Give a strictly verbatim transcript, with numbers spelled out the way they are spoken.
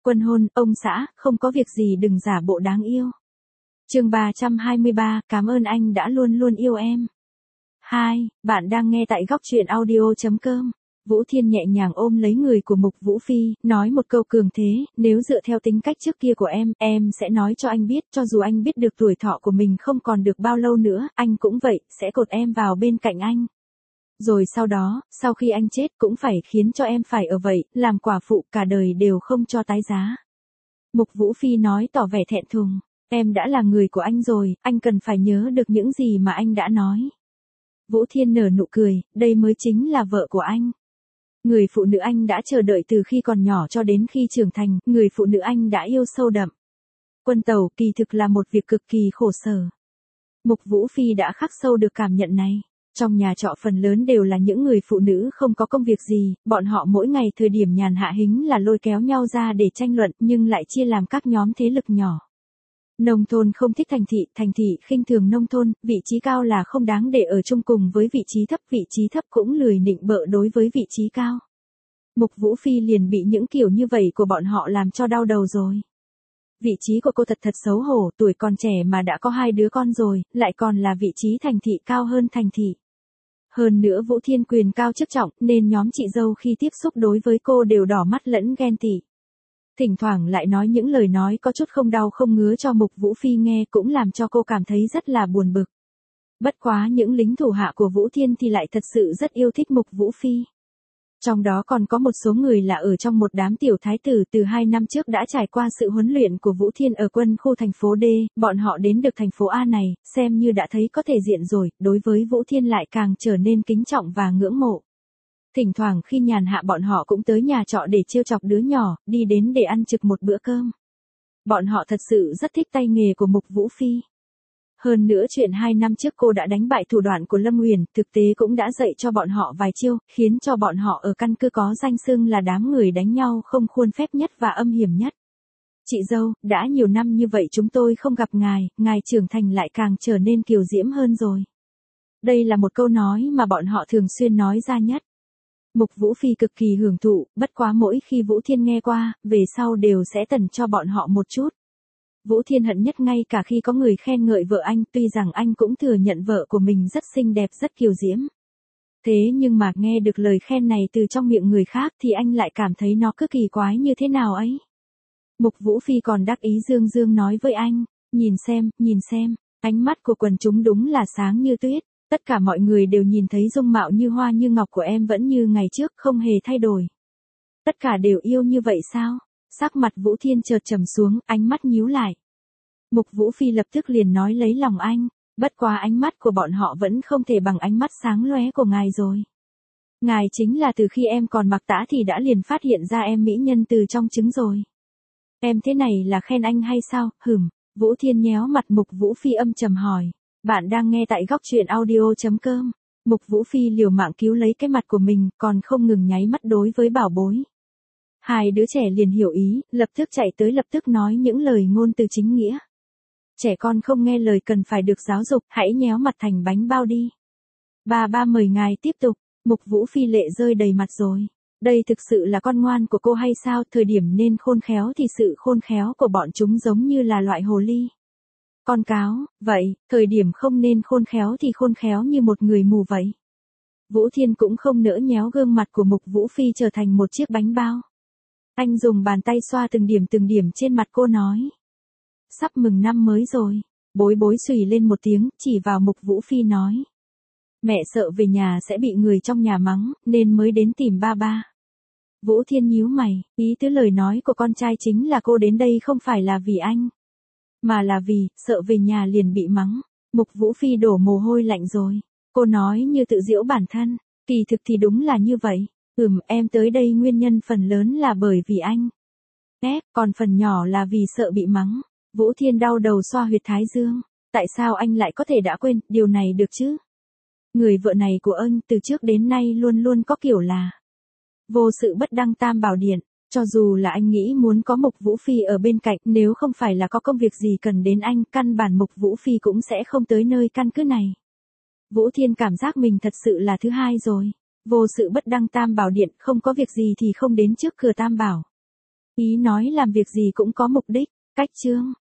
Quân hôn, ông xã, không có việc gì đừng giả bộ đáng yêu. Chương ba trăm hai mươi ba, cảm ơn anh đã luôn luôn yêu em. Hai, bạn đang nghe tại góc truyện audio chấm com. Vũ Thiên nhẹ nhàng ôm lấy người của Mục Vũ Phi, nói một câu cường thế, nếu dựa theo tính cách trước kia của em, em sẽ nói cho anh biết, cho dù anh biết được tuổi thọ của mình không còn được bao lâu nữa, anh cũng vậy, sẽ cột em vào bên cạnh anh. Rồi sau đó, sau khi anh chết cũng phải khiến cho em phải ở vậy, làm quả phụ cả đời đều không cho tái giá. Mục Vũ Phi nói tỏ vẻ thẹn thùng, em đã là người của anh rồi, anh cần phải nhớ được những gì mà anh đã nói. Vũ Thiên nở nụ cười, đây mới chính là vợ của anh. Người phụ nữ anh đã chờ đợi từ khi còn nhỏ cho đến khi trưởng thành, người phụ nữ anh đã yêu sâu đậm. Quân tàu kỳ thực là một việc cực kỳ khổ sở. Mục Vũ Phi đã khắc sâu được cảm nhận này. Trong nhà trọ phần lớn đều là những người phụ nữ không có công việc gì, bọn họ mỗi ngày thời điểm nhàn hạ hính là lôi kéo nhau ra để tranh luận nhưng lại chia làm các nhóm thế lực nhỏ. Nông thôn không thích thành thị, thành thị khinh thường nông thôn, vị trí cao là không đáng để ở chung cùng với vị trí thấp, vị trí thấp cũng lười nịnh bợ đối với vị trí cao. Mục Vũ Phi liền bị những kiểu như vậy của bọn họ làm cho đau đầu rồi. Vị trí của cô thật thật xấu hổ, tuổi còn trẻ mà đã có hai đứa con rồi, lại còn là vị trí thành thị cao hơn thành thị. Hơn nữa Vũ Thiên quyền cao chức trọng, nên nhóm chị dâu khi tiếp xúc đối với cô đều đỏ mắt lẫn ghen tị. Thỉnh thoảng lại nói những lời nói có chút không đau không ngứa cho Mục Vũ Phi nghe cũng làm cho cô cảm thấy rất là buồn bực. Bất quá những lính thủ hạ của Vũ Thiên thì lại thật sự rất yêu thích Mục Vũ Phi. Trong đó còn có một số người là ở trong một đám tiểu thái tử từ hai năm trước đã trải qua sự huấn luyện của Vũ Thiên ở quân khu thành phố D, bọn họ đến được thành phố A này, xem như đã thấy có thể diện rồi, đối với Vũ Thiên lại càng trở nên kính trọng và ngưỡng mộ. Thỉnh thoảng khi nhàn hạ bọn họ cũng tới nhà trọ để trêu chọc đứa nhỏ, đi đến để ăn trực một bữa cơm. Bọn họ thật sự rất thích tay nghề của Mục Vũ Phi. Hơn nữa chuyện hai năm trước cô đã đánh bại thủ đoạn của Lâm Nguyền, thực tế cũng đã dạy cho bọn họ vài chiêu, khiến cho bọn họ ở căn cứ có danh xưng là đám người đánh nhau không khuôn phép nhất và âm hiểm nhất. Chị dâu, đã nhiều năm như vậy chúng tôi không gặp ngài, ngài trưởng thành lại càng trở nên kiều diễm hơn rồi. Đây là một câu nói mà bọn họ thường xuyên nói ra nhất. Mục Vũ Phi cực kỳ hưởng thụ, bất quá mỗi khi Vũ Thiên nghe qua, về sau đều sẽ tần cho bọn họ một chút. Vũ Thiên hận nhất ngay cả khi có người khen ngợi vợ anh, tuy rằng anh cũng thừa nhận vợ của mình rất xinh đẹp rất kiều diễm. Thế nhưng mà nghe được lời khen này từ trong miệng người khác thì anh lại cảm thấy nó cứ kỳ quái như thế nào ấy. Mục Vũ Phi còn đắc ý dương dương nói với anh, nhìn xem, nhìn xem, ánh mắt của quần chúng đúng là sáng như tuyết. Tất cả mọi người đều nhìn thấy dung mạo như hoa như ngọc của em vẫn như ngày trước không hề thay đổi. Tất cả đều yêu như vậy sao? Sắc mặt Vũ Thiên chợt trầm xuống, ánh mắt nhíu lại. Mục Vũ Phi lập tức liền nói lấy lòng anh, bất quá ánh mắt của bọn họ vẫn không thể bằng ánh mắt sáng lóe của ngài rồi. Ngài chính là từ khi em còn mặc tã thì đã liền phát hiện ra em mỹ nhân từ trong trứng rồi. Em thế này là khen anh hay sao? Hửm, Vũ Thiên nhéo mặt Mục Vũ Phi âm trầm hỏi. Bạn đang nghe tại góc truyện audio chấm com. Mục Vũ Phi liều mạng cứu lấy cái mặt của mình, còn không ngừng nháy mắt đối với bảo bối. Hai đứa trẻ liền hiểu ý, lập tức chạy tới lập tức nói những lời ngôn từ chính nghĩa. Trẻ con không nghe lời cần phải được giáo dục, hãy nhéo mặt thành bánh bao đi. Ba ba mời ngài tiếp tục, Mục Vũ Phi lệ rơi đầy mặt rồi. Đây thực sự là con ngoan của cô hay sao? Thời điểm nên khôn khéo thì sự khôn khéo của bọn chúng giống như là loại hồ ly. Con cáo, vậy, thời điểm không nên khôn khéo thì khôn khéo như một người mù vậy. Vũ Thiên cũng không nỡ nhéo gương mặt của Mục Vũ Phi trở thành một chiếc bánh bao. Anh dùng bàn tay xoa từng điểm từng điểm trên mặt cô nói. Sắp mừng năm mới rồi. Bối bối xùy lên một tiếng, chỉ vào Mục Vũ Phi nói. Mẹ sợ về nhà sẽ bị người trong nhà mắng, nên mới đến tìm ba ba. Vũ Thiên nhíu mày, ý tứ lời nói của con trai chính là cô đến đây không phải là vì anh. Mà là vì, sợ về nhà liền bị mắng. Mục Vũ Phi đổ mồ hôi lạnh rồi. Cô nói như tự giễu bản thân. Kỳ thực thì đúng là như vậy. Ừm, em tới đây nguyên nhân phần lớn là bởi vì anh. Ép, còn phần nhỏ là vì sợ bị mắng. Vũ Thiên đau đầu xoa huyệt thái dương. Tại sao anh lại có thể đã quên, điều này được chứ? Người vợ này của anh từ trước đến nay luôn luôn có kiểu là vô sự bất đăng tam bảo điện. Cho dù là anh nghĩ muốn có Mục Vũ Phi ở bên cạnh, nếu không phải là có công việc gì cần đến anh, căn bản Mục Vũ Phi cũng sẽ không tới nơi căn cứ này. Vũ Thiên cảm giác mình thật sự là thứ hai rồi. Vô sự bất đăng tam bảo điện, không có việc gì thì không đến trước cửa tam bảo. Ý nói làm việc gì cũng có mục đích, cách chương.